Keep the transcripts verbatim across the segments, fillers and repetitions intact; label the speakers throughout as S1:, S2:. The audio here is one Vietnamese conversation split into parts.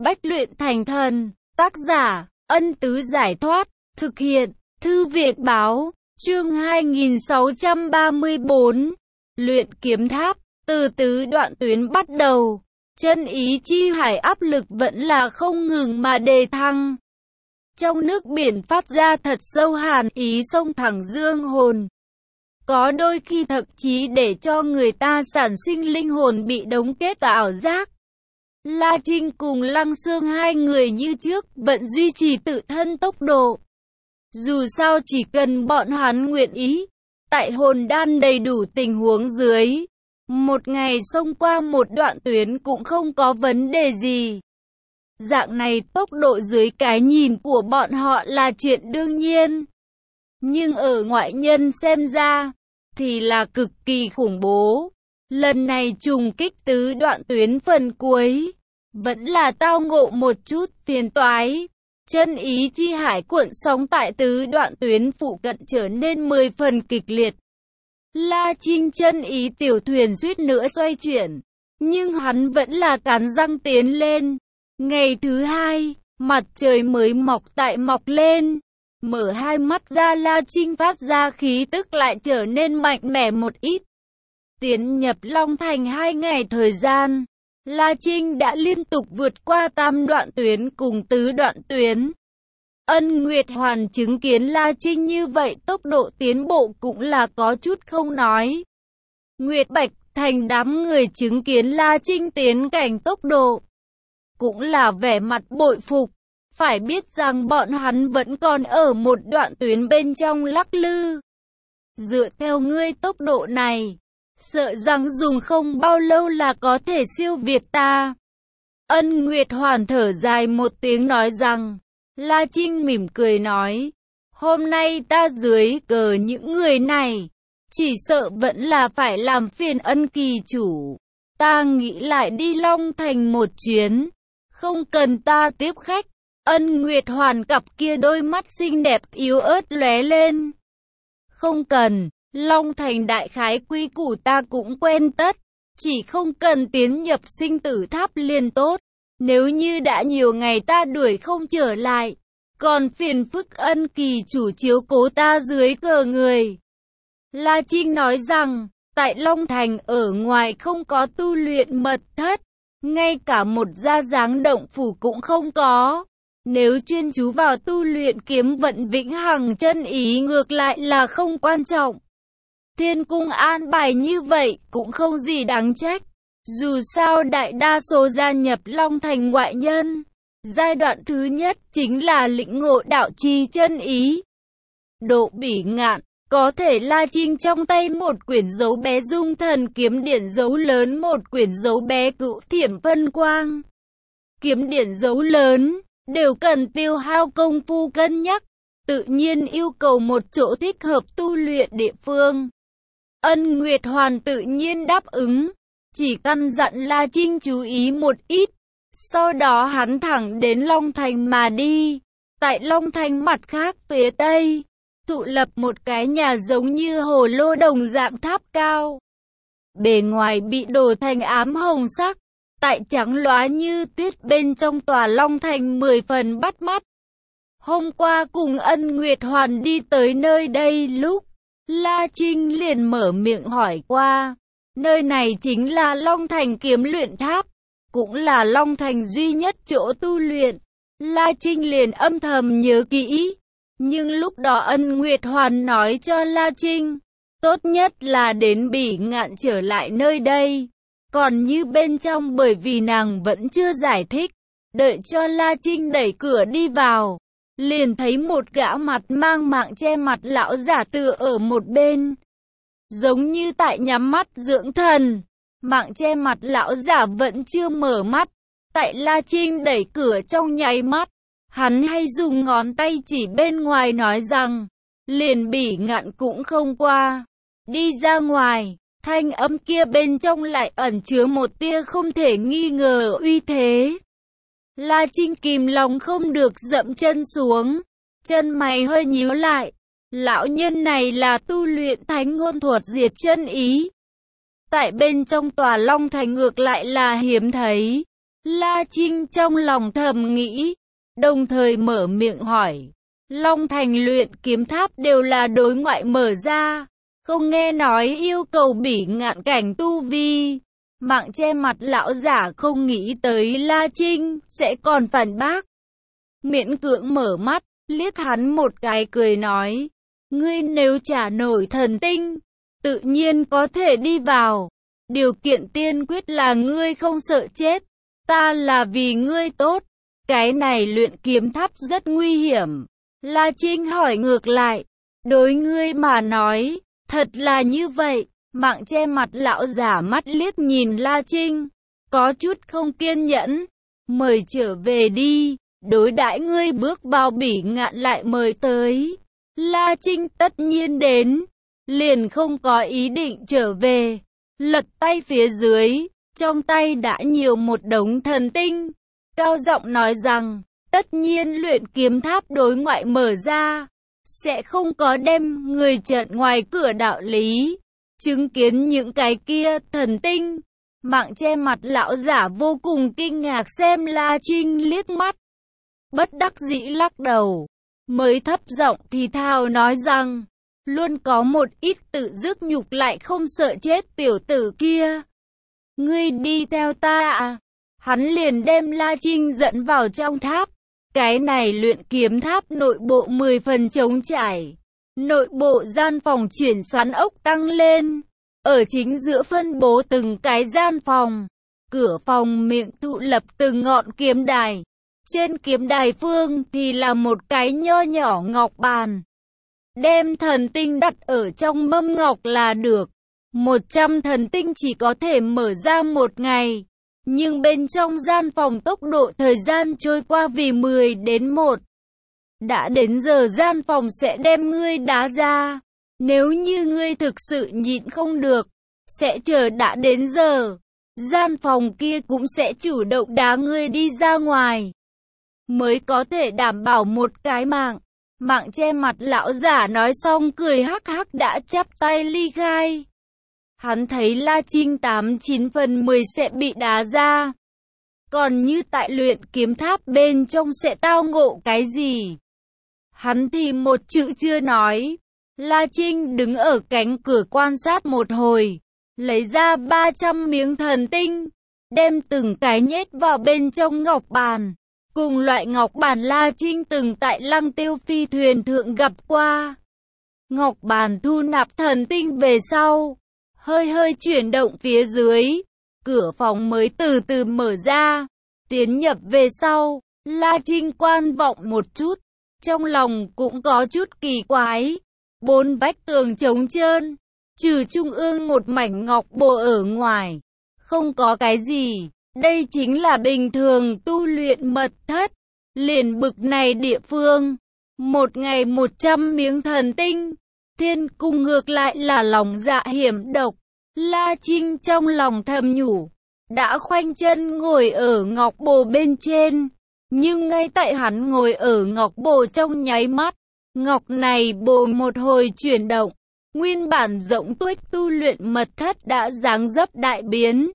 S1: Bách luyện thành thần, tác giả, Ân Tứ Giải Thoát, thực hiện, Thư viện Báo, chương hai nghìn sáu trăm ba mươi bốn, luyện kiếm tháp, từ tứ đoạn tuyến bắt đầu, chân ý chi hải áp lực vẫn là không ngừng mà đề thăng. Trong nước biển phát ra thật sâu hàn ý xông thẳng dương hồn. Có đôi khi thậm chí để cho người ta sản sinh linh hồn bị đóng kết và ảo giác. La Trinh cùng Lăng Xương hai người như trước vẫn duy trì tự thân tốc độ. Dù sao chỉ cần bọn hắn nguyện ý, tại hồn đan đầy đủ tình huống dưới, một ngày xông qua một đoạn tuyến cũng không có vấn đề gì. Dạng này tốc độ dưới cái nhìn của bọn họ là chuyện đương nhiên. Nhưng ở ngoại nhân xem ra, thì là cực kỳ khủng bố. Lần này trùng kích tứ đoạn tuyến phần cuối, vẫn là tao ngộ một chút phiền toái. Chân ý chi hải cuộn sóng tại tứ đoạn tuyến phụ cận trở nên mười phần kịch liệt. La Trinh chân ý tiểu thuyền suýt nữa xoay chuyển, nhưng hắn vẫn là cắn răng tiến lên. Ngày thứ hai, mặt trời mới mọc tại mọc lên. Mở hai mắt ra, La Trinh phát ra khí tức lại trở nên mạnh mẽ một ít. Tiến nhập Long Thành hai ngày thời gian, La Trinh đã liên tục vượt qua tam đoạn tuyến cùng tứ đoạn tuyến. Ân Nguyệt Hoàn chứng kiến La Trinh như vậy tốc độ tiến bộ cũng là có chút không nói. Nguyệt Bạch Thành đám người chứng kiến La Trinh tiến cảnh tốc độ, cũng là vẻ mặt bội phục. Phải biết rằng bọn hắn vẫn còn ở một đoạn tuyến bên trong lắc lư. Dựa theo ngươi tốc độ này, sợ rằng dùng không bao lâu là có thể siêu việt ta. Ân Nguyệt Hoàn thở dài một tiếng nói rằng, La Trinh mỉm cười nói, hôm nay ta dưới cờ những người này, chỉ sợ vẫn là phải làm phiền Ân kỳ chủ. Ta nghĩ lại đi Long Thành một chuyến, không cần ta tiếp khách. Ân Nguyệt Hoàn cặp kia đôi mắt xinh đẹp yếu ớt lóe lên. Không cần, Long Thành đại khái quy củ ta cũng quen tất, chỉ không cần tiến nhập sinh tử tháp liền tốt. Nếu như đã nhiều ngày ta đuổi không trở lại, còn phiền phức Ân kỳ chủ chiếu cố ta dưới cờ người. La Trinh nói rằng, tại Long Thành ở ngoài không có tu luyện mật thất, ngay cả một gia dáng động phủ cũng không có. Nếu chuyên chú vào tu luyện kiếm vận vĩnh hằng chân ý ngược lại là không quan trọng. Thiên cung an bài như vậy cũng không gì đáng trách. Dù sao đại đa số gia nhập Long Thành ngoại nhân, giai đoạn thứ nhất chính là lĩnh ngộ đạo chi chân ý. Độ Bỉ Ngạn, có thể La Trinh trong tay một quyển dấu bé dung thần kiếm điển dấu lớn, một quyển dấu bé cựu thiểm phân quang. Kiếm điển dấu lớn đều cần tiêu hao công phu cân nhắc, tự nhiên yêu cầu một chỗ thích hợp tu luyện địa phương. Ân Nguyệt Hoàn tự nhiên đáp ứng, chỉ căn dặn La Trinh chú ý một ít. Sau đó hắn thẳng đến Long Thành mà đi. Tại Long Thành mặt khác phía tây, tụ lập một cái nhà giống như hồ lô đồng dạng tháp cao. Bề ngoài bị đổ thành ám hồng sắc, tại trắng lóa như tuyết bên trong tòa Long Thành mười phần bắt mắt. Hôm qua cùng Ân Nguyệt Hoàn đi tới nơi đây lúc, La Trinh liền mở miệng hỏi qua. Nơi này chính là Long Thành kiếm luyện tháp, cũng là Long Thành duy nhất chỗ tu luyện. La Trinh liền âm thầm nhớ kỹ. Nhưng lúc đó Ân Nguyệt Hoàn nói cho La Trinh, tốt nhất là đến Bỉ Ngạn trở lại nơi đây. Còn như bên trong bởi vì nàng vẫn chưa giải thích, đợi cho La Trinh đẩy cửa đi vào, liền thấy một gã mặt mang mạng che mặt lão giả tựa ở một bên, giống như tại nhắm mắt dưỡng thần. Mạng che mặt lão giả vẫn chưa mở mắt. Tại La Trinh đẩy cửa trong nháy mắt, hắn hay dùng ngón tay chỉ bên ngoài nói rằng, liền Bỉ Ngạn cũng không qua. Đi ra ngoài, thanh âm kia bên trong lại ẩn chứa một tia không thể nghi ngờ uy thế. La Trinh kìm lòng không được dậm chân xuống, chân mày hơi nhíu lại. Lão nhân này là tu luyện thánh ngôn thuật diệt chân ý. Tại bên trong tòa Long Thành ngược lại là hiếm thấy. La Trinh trong lòng thầm nghĩ, đồng thời mở miệng hỏi. Long Thành luyện kiếm tháp đều là đối ngoại mở ra, không nghe nói yêu cầu bỉ ngạn cảnh tu vi. Mạng che mặt lão giả không nghĩ tới La Trinh sẽ còn phản bác. Miễn cưỡng mở mắt, liếc hắn một cái cười nói, ngươi nếu trả nổi thần tinh, tự nhiên có thể đi vào. Điều kiện tiên quyết là ngươi không sợ chết, ta là vì ngươi tốt. Cái này luyện kiếm tháp rất nguy hiểm. La Trinh hỏi ngược lại, đối ngươi mà nói, thật là như vậy. Mạng che mặt lão giả mắt liếc nhìn La Trinh, có chút không kiên nhẫn, mời trở về đi, đối đãi ngươi bước vào bỉ ngạn lại mời tới. La Trinh tất nhiên đến, liền không có ý định trở về, lật tay phía dưới, trong tay đã nhiều một đống thần tinh, cao giọng nói rằng, tất nhiên luyện kiếm tháp đối ngoại mở ra, sẽ không có đem người chặn ngoài cửa đạo lý. Chứng kiến những cái kia thần tinh, mạng che mặt lão giả vô cùng kinh ngạc xem La Trinh liếc mắt. Bất đắc dĩ lắc đầu, mới thấp giọng thì thào nói rằng, luôn có một ít tự dứt nhục lại không sợ chết tiểu tử kia. Ngươi đi theo ta à? Hắn liền đem La Trinh dẫn vào trong tháp. Cái này luyện kiếm tháp nội bộ mười phần trống trải. Nội bộ gian phòng chuyển xoắn ốc tăng lên. Ở chính giữa phân bố từng cái gian phòng. Cửa phòng miệng tụ lập từng ngọn kiếm đài. Trên kiếm đài phương thì là một cái nho nhỏ ngọc bàn. Đem thần tinh đặt ở trong mâm ngọc là được. một trăm thần tinh chỉ có thể mở ra một ngày. Nhưng bên trong gian phòng tốc độ thời gian trôi qua vì mười đến một. Đã đến giờ gian phòng sẽ đem ngươi đá ra. Nếu như ngươi thực sự nhịn không được, sẽ chờ đã đến giờ. Gian phòng kia cũng sẽ chủ động đá ngươi đi ra ngoài. Mới có thể đảm bảo một cái mạng. Mạng che mặt lão giả nói xong cười hắc hắc đã chắp tay ly khai. Hắn thấy La Trinh tám chín phần mười sẽ bị đá ra. Còn như tại luyện kiếm tháp bên trong sẽ tao ngộ cái gì? Hắn thì một chữ chưa nói. La Trinh đứng ở cánh cửa quan sát một hồi. Lấy ra ba trăm miếng thần tinh. Đem từng cái nhét vào bên trong ngọc bàn. Cùng loại ngọc bàn La Trinh từng tại Lăng Tiêu phi thuyền thượng gặp qua. Ngọc bàn thu nạp thần tinh về sau. Hơi hơi chuyển động phía dưới. Cửa phòng mới từ từ mở ra. Tiến nhập về sau. La Trinh quan vọng một chút. Trong lòng cũng có chút kỳ quái. Bốn vách tường trống trơn. Trừ trung ương một mảnh ngọc bồ ở ngoài. Không có cái gì. Đây chính là bình thường tu luyện mật thất. Liền bực này địa phương. Một ngày một trăm miếng thần tinh. Thiên cung ngược lại là lòng dạ hiểm độc. La Trinh trong lòng thầm nhủ. Đã khoanh chân ngồi ở ngọc bồ bên trên. Nhưng ngay tại hắn ngồi ở ngọc bồ trong nháy mắt. Ngọc này bồ một hồi chuyển động. Nguyên bản rộng tuếch tu luyện mật thất đã dáng dấp đại biến.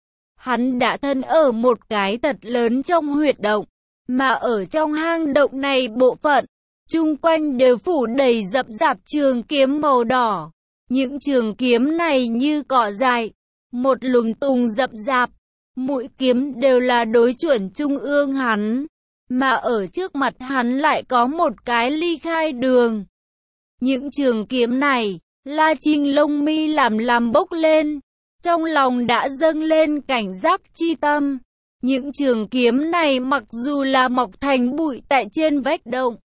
S1: Hắn đã thân ở một cái thật lớn trong huyệt động. Mà ở trong hang động này bộ phận, chung quanh đều phủ đầy rậm rạp trường kiếm màu đỏ. Những trường kiếm này như cỏ dại, một lùng tùng rậm rạp. Mũi kiếm đều là đối chuẩn trung ương hắn. Mà ở trước mặt hắn lại có một cái ly khai đường. Những trường kiếm này, La Trinh lông mi làm làm bốc lên. Trong lòng đã dâng lên cảnh giác chi tâm. Những trường kiếm này mặc dù là mọc thành bụi tại trên vách động,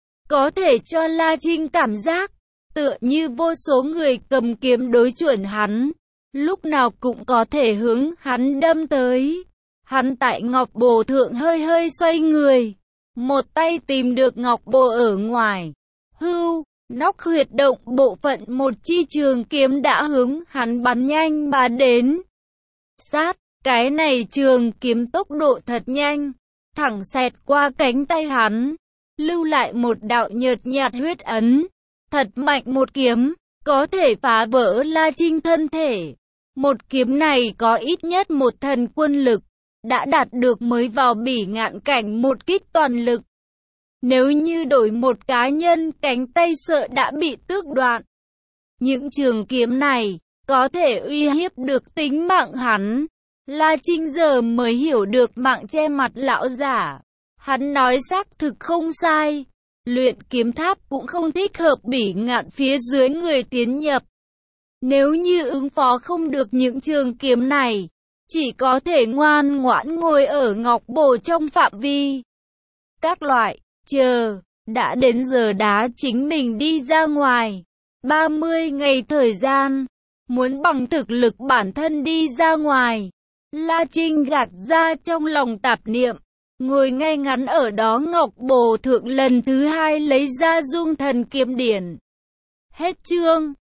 S1: có thể cho La Trinh cảm giác tựa như vô số người cầm kiếm đối chuẩn hắn, lúc nào cũng có thể hướng hắn đâm tới. Hắn tại ngọc bồ thượng hơi hơi xoay người, một tay tìm được ngọc bồ ở ngoài. Hưu, nóc huyệt động bộ phận một chi trường kiếm đã hướng hắn bắn nhanh mà đến. Sát, cái này trường kiếm tốc độ thật nhanh, thẳng xẹt qua cánh tay hắn, lưu lại một đạo nhợt nhạt huyết ấn. Thật mạnh một kiếm, có thể phá vỡ La Trinh thân thể. Một kiếm này có ít nhất một thần quân lực, đã đạt được mới vào bỉ ngạn cảnh một kích toàn lực. Nếu như đổi một cá nhân, cánh tay sợ đã bị tước đoạn. Những trường kiếm này có thể uy hiếp được tính mạng hắn. La Trinh giờ mới hiểu được mạng che mặt lão giả. Hắn nói xác thực không sai. Luyện kiếm tháp cũng không thích hợp bỉ ngạn phía dưới người tiến nhập. Nếu như ứng phó không được những trường kiếm này, chỉ có thể ngoan ngoãn ngồi ở ngọc bồ trong phạm vi. Các loại, chờ, đã đến giờ đá chính mình đi ra ngoài. ba mươi ngày thời gian, muốn bằng thực lực bản thân đi ra ngoài. La Trinh gạt ra trong lòng tạp niệm, ngồi ngay ngắn ở đó ngọc bồ thượng lần thứ hai lấy ra dung thần kiếm điển. Hết chương.